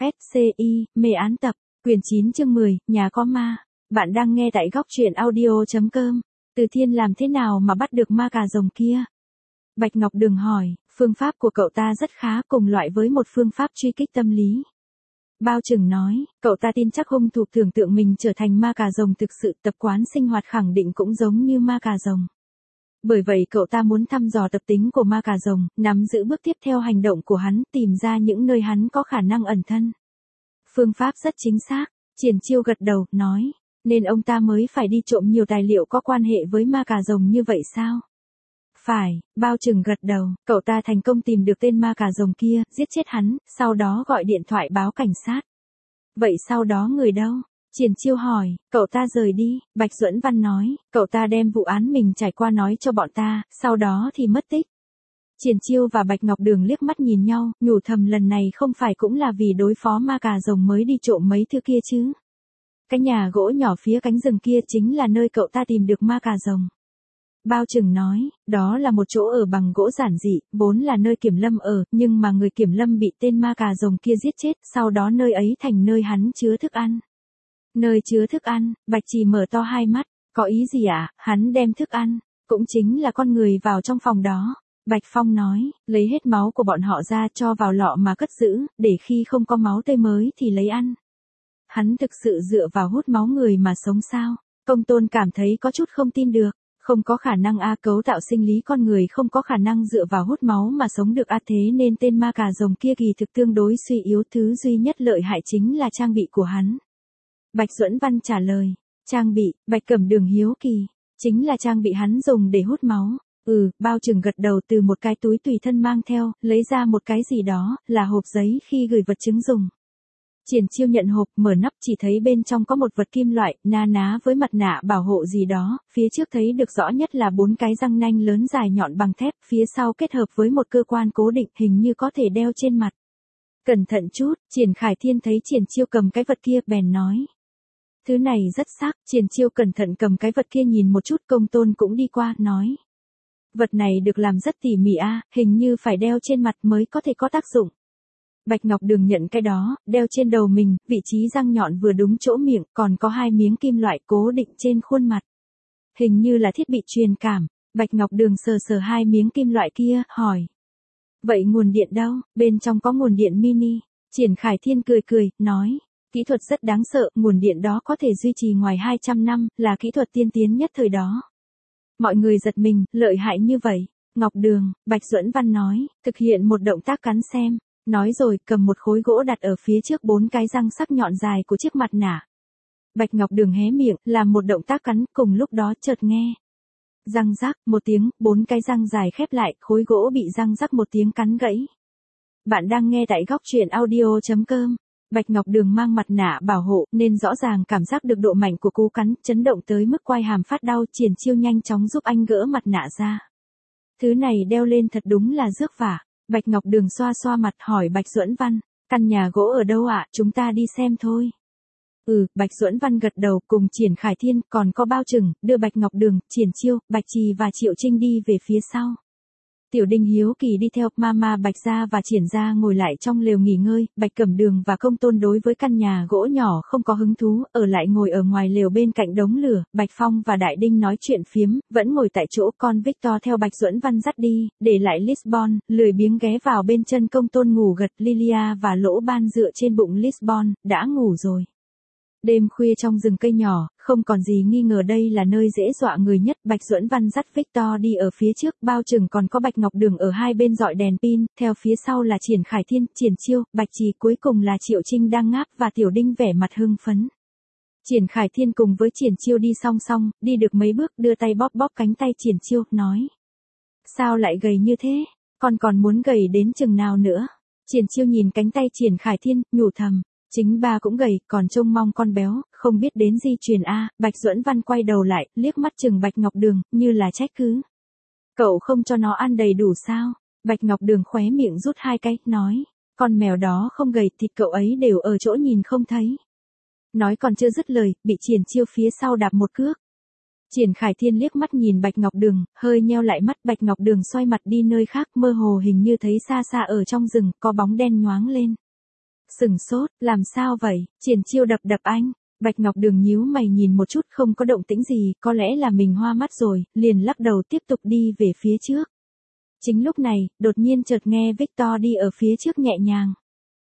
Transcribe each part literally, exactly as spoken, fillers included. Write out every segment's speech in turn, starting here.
ét xê i, mê án tập, quyển chín chương mười, nhà có ma. Bạn đang nghe tại góc truyện audio.com. Từ Thiên làm thế nào mà bắt được ma cà rồng kia? Bạch Ngọc Đường hỏi, phương pháp của cậu ta rất khá, cùng loại với một phương pháp truy kích tâm lý. Bao Trừng nói, cậu ta tin chắc hung thủ tưởng tượng mình trở thành ma cà rồng thực sự, tập quán sinh hoạt khẳng định cũng giống như ma cà rồng. Bởi vậy cậu ta muốn thăm dò tập tính của ma cà rồng, nắm giữ bước tiếp theo hành động của hắn, tìm ra những nơi hắn có khả năng ẩn thân. Phương pháp rất chính xác, Triển Chiêu gật đầu, nói, nên ông ta mới phải đi trộm nhiều tài liệu có quan hệ với ma cà rồng như vậy sao? Phải, Bao Trừng gật đầu, cậu ta thành công tìm được tên ma cà rồng kia, giết chết hắn, sau đó gọi điện thoại báo cảnh sát. Vậy sau đó người đâu? Triển Chiêu hỏi, cậu ta rời đi, Bạch Duẫn Văn nói, cậu ta đem vụ án mình trải qua nói cho bọn ta, sau đó thì mất tích. Triển Chiêu và Bạch Ngọc Đường liếc mắt nhìn nhau, nhủ thầm lần này không phải cũng là vì đối phó ma cà rồng mới đi trộm mấy thứ kia chứ. Cái nhà gỗ nhỏ phía cánh rừng kia chính là nơi cậu ta tìm được ma cà rồng. Bao Trừng nói, đó là một chỗ ở bằng gỗ giản dị, vốn là nơi Kiểm Lâm ở, nhưng mà người Kiểm Lâm bị tên ma cà rồng kia giết chết, sau đó nơi ấy thành nơi hắn chứa thức ăn. Nơi chứa thức ăn, Bạch Trì mở to hai mắt, có ý gì ạ? À? Hắn đem thức ăn, cũng chính là con người vào trong phòng đó. Bạch Phong nói, lấy hết máu của bọn họ ra cho vào lọ mà cất giữ, để khi không có máu tươi mới thì lấy ăn. Hắn thực sự dựa vào hút máu người mà sống sao? Công Tôn cảm thấy có chút không tin được. Không có khả năng a, cấu tạo sinh lý con người không có khả năng dựa vào hút máu mà sống được a, thế nên tên ma cà rồng kia kỳ thực tương đối suy yếu, thứ duy nhất lợi hại chính là trang bị của hắn. Bạch Duẫn Văn trả lời, trang bị, Bạch Cẩm Đường hiếu kỳ, chính là trang bị hắn dùng để hút máu. Ừ, Bao Trừng gật đầu, từ một cái túi tùy thân mang theo, lấy ra một cái gì đó, là hộp giấy khi gửi vật chứng dùng. Triển Chiêu nhận hộp, mở nắp, chỉ thấy bên trong có một vật kim loại, na ná với mặt nạ bảo hộ gì đó, phía trước thấy được rõ nhất là bốn cái răng nanh lớn dài nhọn bằng thép, phía sau kết hợp với một cơ quan cố định, hình như có thể đeo trên mặt. Cẩn thận chút, Triển Khải Thiên thấy Triển Chiêu cầm cái vật kia, bèn nói. Thứ này rất sắc, Triển Chiêu cẩn thận cầm cái vật kia nhìn một chút, Công Tôn cũng đi qua, nói. Vật này được làm rất tỉ mỉ a, hình như phải đeo trên mặt mới có thể có tác dụng. Bạch Ngọc Đường nhận cái đó, đeo trên đầu mình, vị trí răng nhọn vừa đúng chỗ miệng, còn có hai miếng kim loại cố định trên khuôn mặt. Hình như là thiết bị truyền cảm. Bạch Ngọc Đường sờ sờ hai miếng kim loại kia, hỏi. Vậy nguồn điện đâu? Bên trong có nguồn điện mini. Triển Khải Thiên cười cười, nói. Kỹ thuật rất đáng sợ, nguồn điện đó có thể duy trì ngoài hai trăm năm, là kỹ thuật tiên tiến nhất thời đó. Mọi người giật mình, lợi hại như vậy. Ngọc Đường, Bạch Duẫn Văn nói, thực hiện một động tác cắn xem. Nói rồi, cầm một khối gỗ đặt ở phía trước bốn cái răng sắc nhọn dài của chiếc mặt nạ. Bạch Ngọc Đường hé miệng, làm một động tác cắn, cùng lúc đó chợt nghe. Răng rắc, một tiếng, bốn cái răng dài khép lại, khối gỗ bị răng rắc một tiếng cắn gãy. Bạn đang nghe tại góc truyện audio.com. Bạch Ngọc Đường mang mặt nạ bảo hộ, nên rõ ràng cảm giác được độ mạnh của cú cắn, chấn động tới mức quai hàm phát đau. Triển Chiêu nhanh chóng giúp anh gỡ mặt nạ ra. Thứ này đeo lên thật đúng là rước vả. Bạch Ngọc Đường xoa xoa mặt, hỏi Bạch Duẫn Văn, căn nhà gỗ ở đâu ạ? À? Chúng ta đi xem thôi. Ừ, Bạch Duẫn Văn gật đầu, cùng Triển Khải Thiên, còn có Bao Trừng, đưa Bạch Ngọc Đường, Triển Chiêu, Bạch Trì và Triệu Trinh đi về phía sau. Tiểu Đinh hiếu kỳ đi theo, Mama Bạch Gia và Triển Gia ngồi lại trong lều nghỉ ngơi, Bạch Cẩm Đường và Công Tôn đối với căn nhà gỗ nhỏ không có hứng thú, ở lại ngồi ở ngoài lều bên cạnh đống lửa. Bạch Phong và Đại Đinh nói chuyện phiếm, vẫn ngồi tại chỗ, con Victor theo Bạch Duẫn Văn dắt đi, để lại Lisbon, lười biếng ghé vào bên chân Công Tôn ngủ gật. Lilia và Lỗ Ban dựa trên bụng Lisbon, đã ngủ rồi. Đêm khuya trong rừng cây nhỏ, không còn gì nghi ngờ đây là nơi dễ dọa người nhất. Bạch Duẫn Văn dắt Victor đi ở phía trước, Bao Trừng còn có Bạch Ngọc Đường ở hai bên dọi đèn pin, theo phía sau là Triển Khải Thiên, Triển Chiêu, Bạch Trì, cuối cùng là Triệu Trinh đang ngáp và Tiểu Đinh vẻ mặt hưng phấn. Triển Khải Thiên cùng với Triển Chiêu đi song song, đi được mấy bước đưa tay bóp bóp cánh tay Triển Chiêu, nói. Sao lại gầy như thế? Con còn muốn gầy đến chừng nào nữa? Triển Chiêu nhìn cánh tay Triển Khải Thiên, nhủ thầm. Chính ba cũng gầy, còn trông mong con béo, không biết đến di truyền a. Bạch Duẫn Văn quay đầu lại, liếc mắt chừng Bạch Ngọc Đường, như là trách cứ. Cậu không cho nó ăn đầy đủ sao? Bạch Ngọc Đường khóe miệng rút hai cái, nói. Con mèo đó không gầy, thịt cậu ấy đều ở chỗ nhìn không thấy. Nói còn chưa dứt lời, bị Triển Chiêu phía sau đạp một cước. Triển Khải Thiên liếc mắt nhìn Bạch Ngọc Đường, hơi nheo lại mắt. Bạch Ngọc Đường xoay mặt đi nơi khác, mơ hồ hình như thấy xa xa ở trong rừng, có bóng đen nhoáng lên. Sừng sốt, làm sao vậy, Triển Chiêu đập đập anh. Bạch Ngọc Đường nhíu mày nhìn một chút không có động tĩnh gì, có lẽ là mình hoa mắt rồi, liền lắc đầu tiếp tục đi về phía trước. Chính lúc này, đột nhiên chợt nghe Victor đi ở phía trước nhẹ nhàng.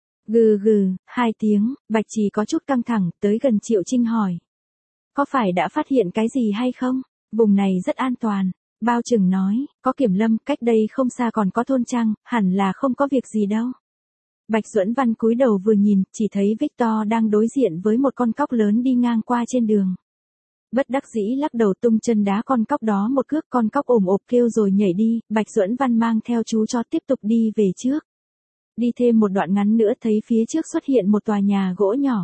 Gừ gừ, hai tiếng, Bạch Trì có chút căng thẳng, tới gần Triệu Trinh hỏi. Có phải đã phát hiện cái gì hay không? Vùng này rất an toàn. Bao Trừng nói, có kiểm lâm, cách đây không xa còn có thôn trang, hẳn là không có việc gì đâu. Bạch Duẫn Văn cúi đầu vừa nhìn, chỉ thấy Victor đang đối diện với một con cóc lớn đi ngang qua trên đường. Bất đắc dĩ lắc đầu tung chân đá con cóc đó một cước, con cóc ồm ộp kêu rồi nhảy đi, Bạch Duẫn Văn mang theo chú chó tiếp tục đi về trước. Đi thêm một đoạn ngắn nữa thấy phía trước xuất hiện một tòa nhà gỗ nhỏ.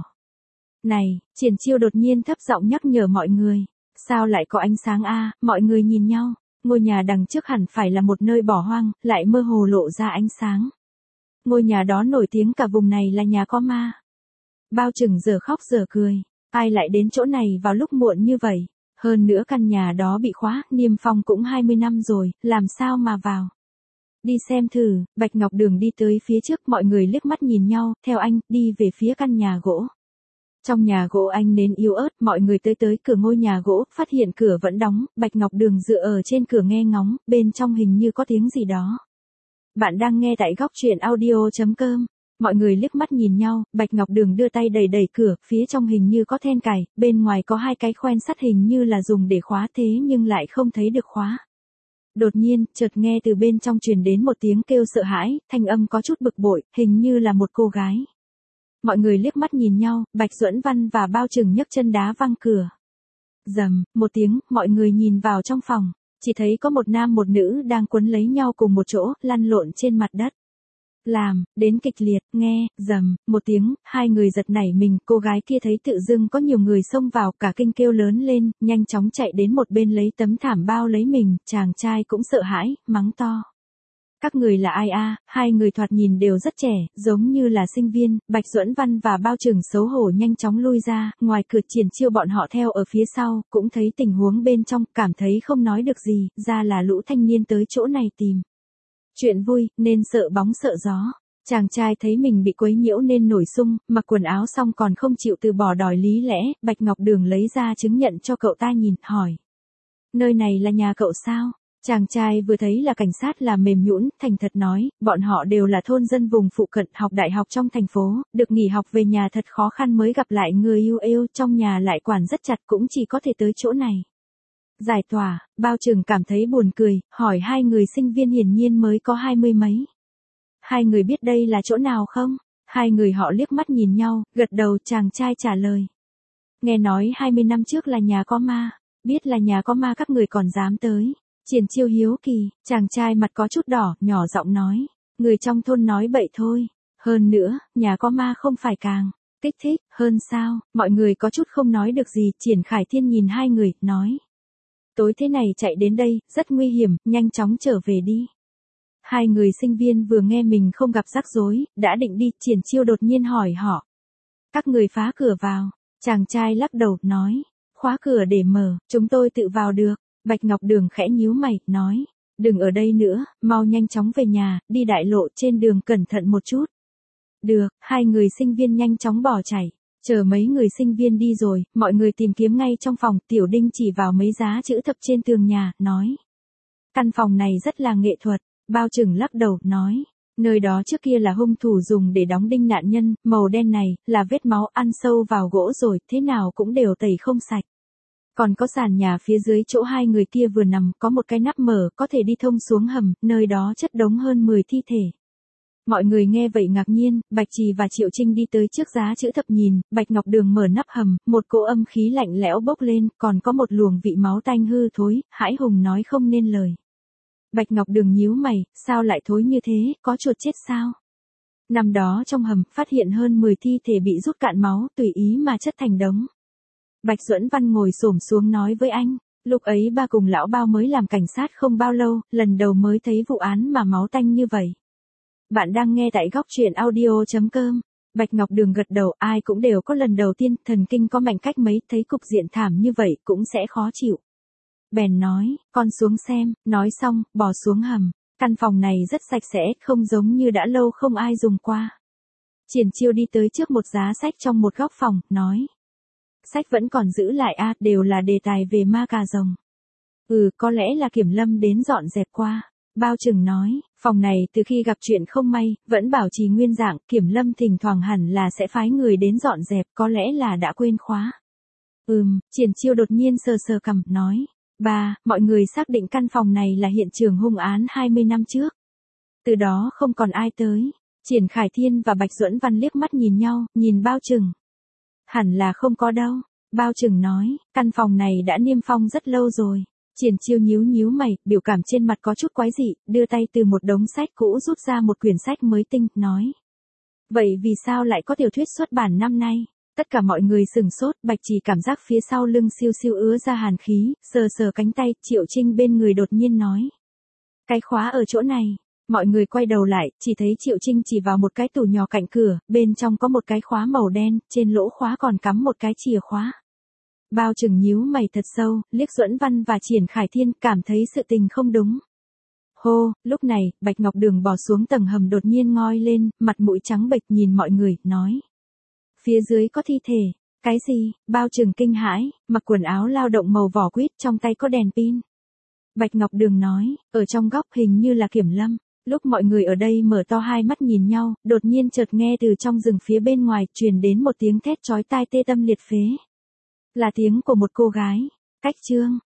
Này, Triển Chiêu đột nhiên thấp giọng nhắc nhở mọi người. Sao lại có ánh sáng a? Mọi người nhìn nhau. Ngôi nhà đằng trước hẳn phải là một nơi bỏ hoang, lại mơ hồ lộ ra ánh sáng. Ngôi nhà đó nổi tiếng cả vùng này là nhà có ma. Bao Trừng giờ khóc giờ cười. Ai lại đến chỗ này vào lúc muộn như vậy? Hơn nữa căn nhà đó bị khóa, niêm phong cũng hai mươi năm rồi, làm sao mà vào? Đi xem thử, Bạch Ngọc Đường đi tới phía trước, mọi người liếc mắt nhìn nhau, theo anh, đi về phía căn nhà gỗ. Trong nhà gỗ ánh nến yếu ớt, mọi người tới tới cửa ngôi nhà gỗ, phát hiện cửa vẫn đóng, Bạch Ngọc Đường dựa ở trên cửa nghe ngóng, bên trong hình như có tiếng gì đó. Bạn đang nghe tại góc truyện audio chấm com. Mọi người liếc mắt nhìn nhau, Bạch Ngọc Đường đưa tay đẩy đẩy cửa, phía trong hình như có then cài, bên ngoài có hai cái khoen sắt hình như là dùng để khóa thế nhưng lại không thấy được khóa. Đột nhiên, chợt nghe từ bên trong truyền đến một tiếng kêu sợ hãi, thanh âm có chút bực bội, hình như là một cô gái. Mọi người liếc mắt nhìn nhau, Bạch Duẫn Văn và Bao Trừng nhấc chân đá văng cửa. Rầm, một tiếng, mọi người nhìn vào trong phòng, chỉ thấy có một nam một nữ đang quấn lấy nhau cùng một chỗ, lăn lộn trên mặt đất. Làm, đến kịch liệt, nghe, rầm, một tiếng, hai người giật nảy mình, cô gái kia thấy tự dưng có nhiều người xông vào, cả kinh kêu lớn lên, nhanh chóng chạy đến một bên lấy tấm thảm bao lấy mình, chàng trai cũng sợ hãi, mắng to. Các người là ai a? Hai người thoạt nhìn đều rất trẻ, giống như là sinh viên, Bạch Duẫn Văn và Bao Trừng xấu hổ nhanh chóng lui ra, ngoài cửa Triển Chiêu bọn họ theo ở phía sau, cũng thấy tình huống bên trong, cảm thấy không nói được gì, ra là lũ thanh niên tới chỗ này tìm. Chuyện vui, nên sợ bóng sợ gió. Chàng trai thấy mình bị quấy nhiễu nên nổi sung, mặc quần áo xong còn không chịu từ bỏ đòi lý lẽ, Bạch Ngọc Đường lấy ra chứng nhận cho cậu ta nhìn, hỏi. Nơi này là nhà cậu sao? Chàng trai vừa thấy là cảnh sát là mềm nhũn, thành thật nói, bọn họ đều là thôn dân vùng phụ cận, học đại học trong thành phố, được nghỉ học về nhà thật khó khăn mới gặp lại người yêu yêu, trong nhà lại quản rất chặt cũng chỉ có thể tới chỗ này. Giải tỏa, Bao Trừng cảm thấy buồn cười, hỏi hai người sinh viên hiển nhiên mới có hai mươi mấy. Hai người biết đây là chỗ nào không? Hai người họ liếc mắt nhìn nhau, gật đầu, chàng trai trả lời. Nghe nói hai mươi năm trước là nhà có ma, biết là nhà có ma các người còn dám tới. Triển Chiêu hiếu kỳ, chàng trai mặt có chút đỏ, nhỏ giọng nói. Người trong thôn nói bậy thôi. Hơn nữa, nhà có ma không phải càng kích thích hơn sao? Mọi người có chút không nói được gì, Triển Khải Thiên nhìn hai người, nói. Tối thế này chạy đến đây, rất nguy hiểm, nhanh chóng trở về đi. Hai người sinh viên vừa nghe mình không gặp rắc rối, đã định đi, Triển Chiêu đột nhiên hỏi họ. Các người phá cửa vào, chàng trai lắc đầu, nói. Khóa cửa để mở, chúng tôi tự vào được. Bạch Ngọc Đường khẽ nhíu mày, nói. Đừng ở đây nữa, mau nhanh chóng về nhà, đi đại lộ trên đường cẩn thận một chút. Được, hai người sinh viên nhanh chóng bỏ chạy. Chờ mấy người sinh viên đi rồi, mọi người tìm kiếm ngay trong phòng, Tiểu Đinh chỉ vào mấy giá chữ thập trên tường nhà, nói. Căn phòng này rất là nghệ thuật, Bao Trừng lắc đầu, nói. Nơi đó trước kia là hung thủ dùng để đóng đinh nạn nhân, màu đen này, là vết máu ăn sâu vào gỗ rồi, thế nào cũng đều tẩy không sạch. Còn có sàn nhà phía dưới chỗ hai người kia vừa nằm, có một cái nắp mở, có thể đi thông xuống hầm, nơi đó chất đống hơn mười thi thể. Mọi người nghe vậy ngạc nhiên, Bạch Trì và Triệu Trinh đi tới trước giá chữ thập nhìn, Bạch Ngọc Đường mở nắp hầm, một cỗ âm khí lạnh lẽo bốc lên, còn có một luồng vị máu tanh hư thối, Hải Hùng nói không nên lời. Bạch Ngọc Đường nhíu mày, sao lại thối như thế, có chuột chết sao? Năm đó trong hầm, phát hiện hơn mười thi thể bị rút cạn máu, tùy ý mà chất thành đống. Bạch Duẫn Văn ngồi xổm xuống nói với anh, lúc ấy ba cùng lão Bao mới làm cảnh sát không bao lâu, lần đầu mới thấy vụ án mà máu tanh như vậy. Bạn đang nghe tại góc truyện audio chấm com. Bạch Ngọc Đường gật đầu, ai cũng đều có lần đầu tiên, thần kinh có mạnh cách mấy, thấy cục diện thảm như vậy cũng sẽ khó chịu. Bèn nói, con xuống xem, nói xong, bò xuống hầm. Căn phòng này rất sạch sẽ, không giống như đã lâu không ai dùng qua. Triển Chiêu đi tới trước một giá sách trong một góc phòng, nói. Sách vẫn còn giữ lại a, à, đều là đề tài về ma cà rồng. Ừ, có lẽ là Kiểm Lâm đến dọn dẹp qua. Bao Trừng nói, phòng này từ khi gặp chuyện không may, vẫn bảo trì nguyên dạng, Kiểm Lâm thỉnh thoảng hẳn là sẽ phái người đến dọn dẹp, có lẽ là đã quên khóa. Ừm, Triển Chiêu đột nhiên sờ sờ cằm, nói. Ba, mọi người xác định căn phòng này là hiện trường hung án hai mươi năm trước. Từ đó không còn ai tới. Triển Khải Thiên và Bạch Duẫn Văn liếc mắt nhìn nhau, nhìn Bao Trừng. Hẳn là không có đâu. Bao Trừng nói, căn phòng này đã niêm phong rất lâu rồi. Triển Chiêu nhíu nhíu mày, biểu cảm trên mặt có chút quái dị, đưa tay từ một đống sách cũ rút ra một quyển sách mới tinh, nói. Vậy vì sao lại có tiểu thuyết xuất bản năm nay? Tất cả mọi người sừng sốt, Bạch Chỉ cảm giác phía sau lưng siêu siêu ứa ra hàn khí, sờ sờ cánh tay, Triệu Trinh bên người đột nhiên nói. Cái khóa ở chỗ này. Mọi người quay đầu lại, chỉ thấy Triệu Trinh chỉ vào một cái tủ nhỏ cạnh cửa, bên trong có một cái khóa màu đen, trên lỗ khóa còn cắm một cái chìa khóa. Bao Trừng nhíu mày thật sâu, liếc Duẫn Văn và Triển Khải Thiên, cảm thấy sự tình không đúng. Hô, lúc này, Bạch Ngọc Đường bỏ xuống tầng hầm đột nhiên ngoi lên, mặt mũi trắng bệch nhìn mọi người, nói. Phía dưới có thi thể. Cái gì? Bao Trừng kinh hãi, mặc quần áo lao động màu vỏ quýt, trong tay có đèn pin. Bạch Ngọc Đường nói, ở trong góc hình như là Kiểm Lâm. Lúc mọi người ở đây mở to hai mắt nhìn nhau, đột nhiên chợt nghe từ trong rừng phía bên ngoài truyền đến một tiếng thét chói tai tê tâm liệt phế. Là tiếng của một cô gái. Cách chương.